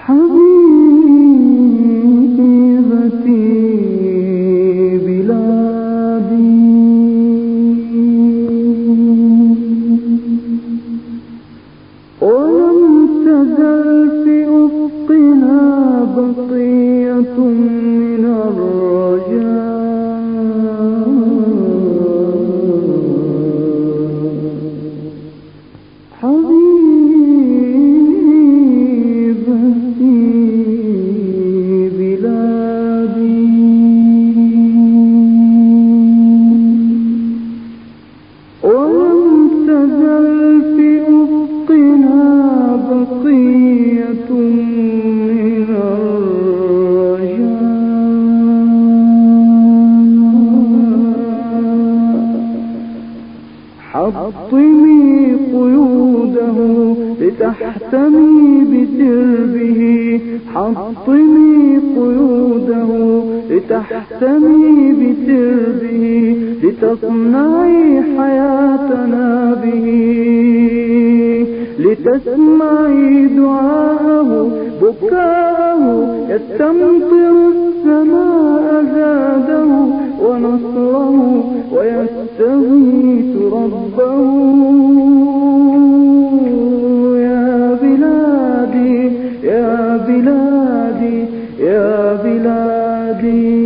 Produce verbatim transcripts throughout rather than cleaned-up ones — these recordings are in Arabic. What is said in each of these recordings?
حطمي قيوده لتحتمي بسربه، حطمي قيوده لتحتمي بسربه، لتصنعي حياتنا به، لتسمعي دعاءه بكاءه يستمطر السماء زاده ونصره ويستغيث ربه. يا بلادي يا بلادي يا بلادي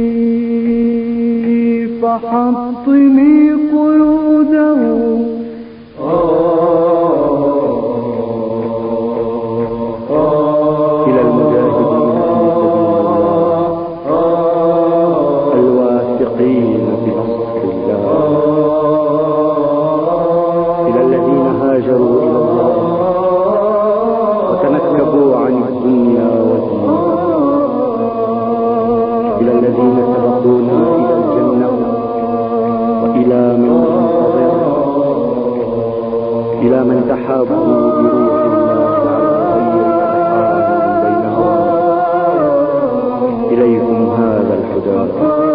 فحطمي قيوده. إلى المجاهدين الواثقين بنصر الله، إلى الذين هاجروا إلى الله وتنكبوا عن الدنيا وزينها، إلى الذين سبقونا إلى الجنة وإلى من انتظر، إلى من تحابوا بروح الله على غير أرحام بينهم، إليهم هذا الحداد.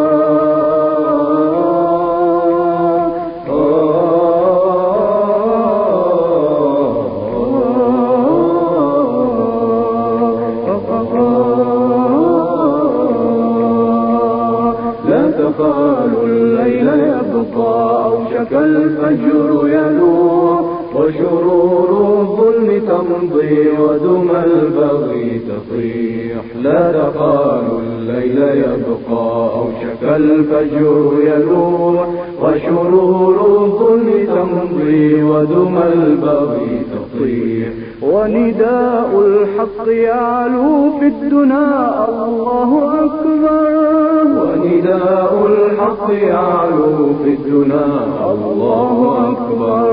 لا تقالوا الليل يبقى أوشك الفجر يلوح، وشرور الظلم تمضي ودم البغي تطيح. لا تقالوا الليل يبقى أوشك الفجر يلوح، وشرور الظلم تمضي ودم البغي تطيح. ونداء الحق يعلو في الدنا الله أكبر، ونداء الحق يعلو في الدنا الله أكبر.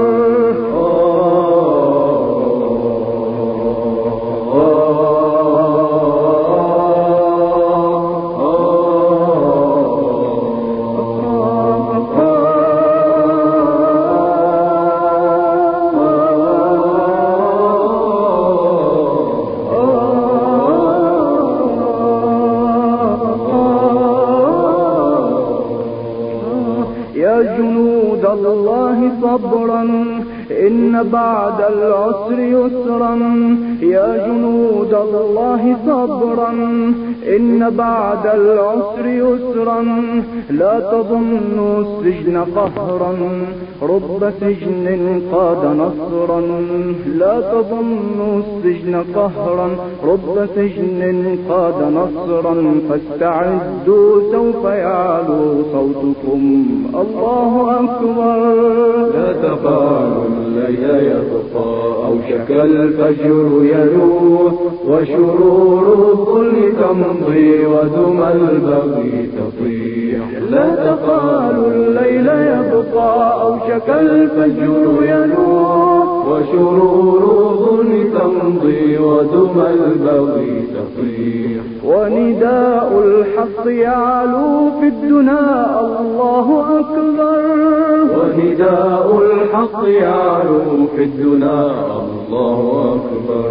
يا جنود الله صبرا إن بعد العسر يسرا، يا جنود الله صبرا إن بعد العسر يسرا. لا تظنوا السجن قهرا رب سجن قاد نصرا، لا تظنوا السجن قهرا رب سجن قاد نصرا. فاستعدوا سوف يعلو صوتكم الله أكبر. لا تقالوا الليل يبقى أوشك الفجر يلوح، وشرور الظلم تمضي ودم البغي تطيح. لا تقالوا الليل يبقى أوشك الفجر يلوح، وشرور الظلم تمضي ودم البغي تطيح. ونداء الحق يعلو في الدنا الله أكبر، ونداء الحق يعلو في الدنا الله أكبر.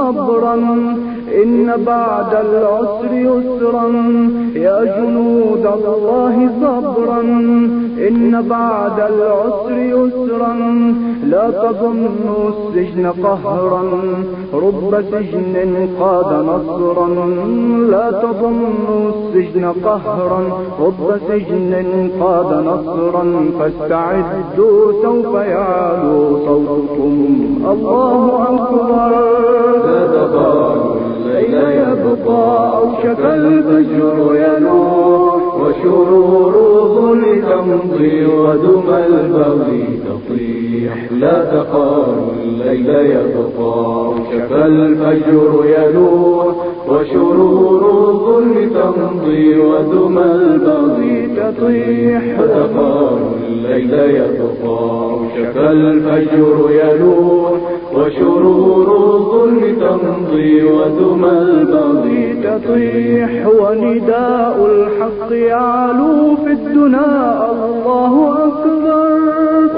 صبرا إن بعد العسر يسرا يا جنود الله صبرا إن بعد العسر يسرا لا تظنوا السجن قهرا رب سجن قاد نصرا لا تظنوا السجن قهرا رب سجن قاد نصرا فاستعدوا سوف يعلو صوتكم الله أكبر لا تقالوا الليل يبقى أوشك الفجر يلوح وشرور الظل تمضي ودم البغي تطيح لا تقالوا الليل يبقى أوشك الفجر يلوح وشرور الظل تمضي ودم البغي تطيح لا تقالوا الليل يبقى أوشك الفجر يلوح وشرور الظل تمضي ودم البغي تطيح ونداء الحق يعلو في الدنا الله أكبر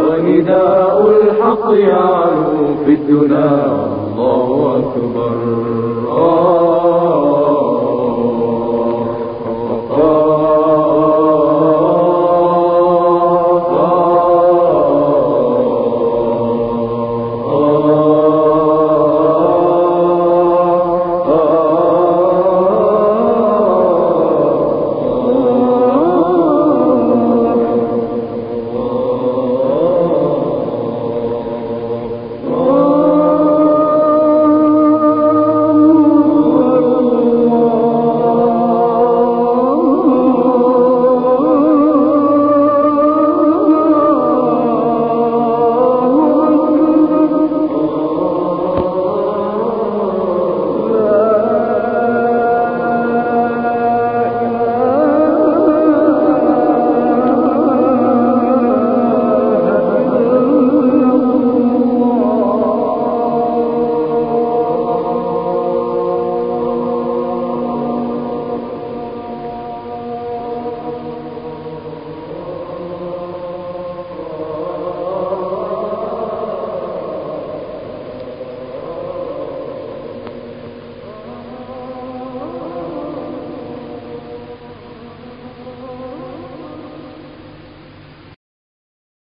ونداء الحق يعلو في الدنا الله أكبر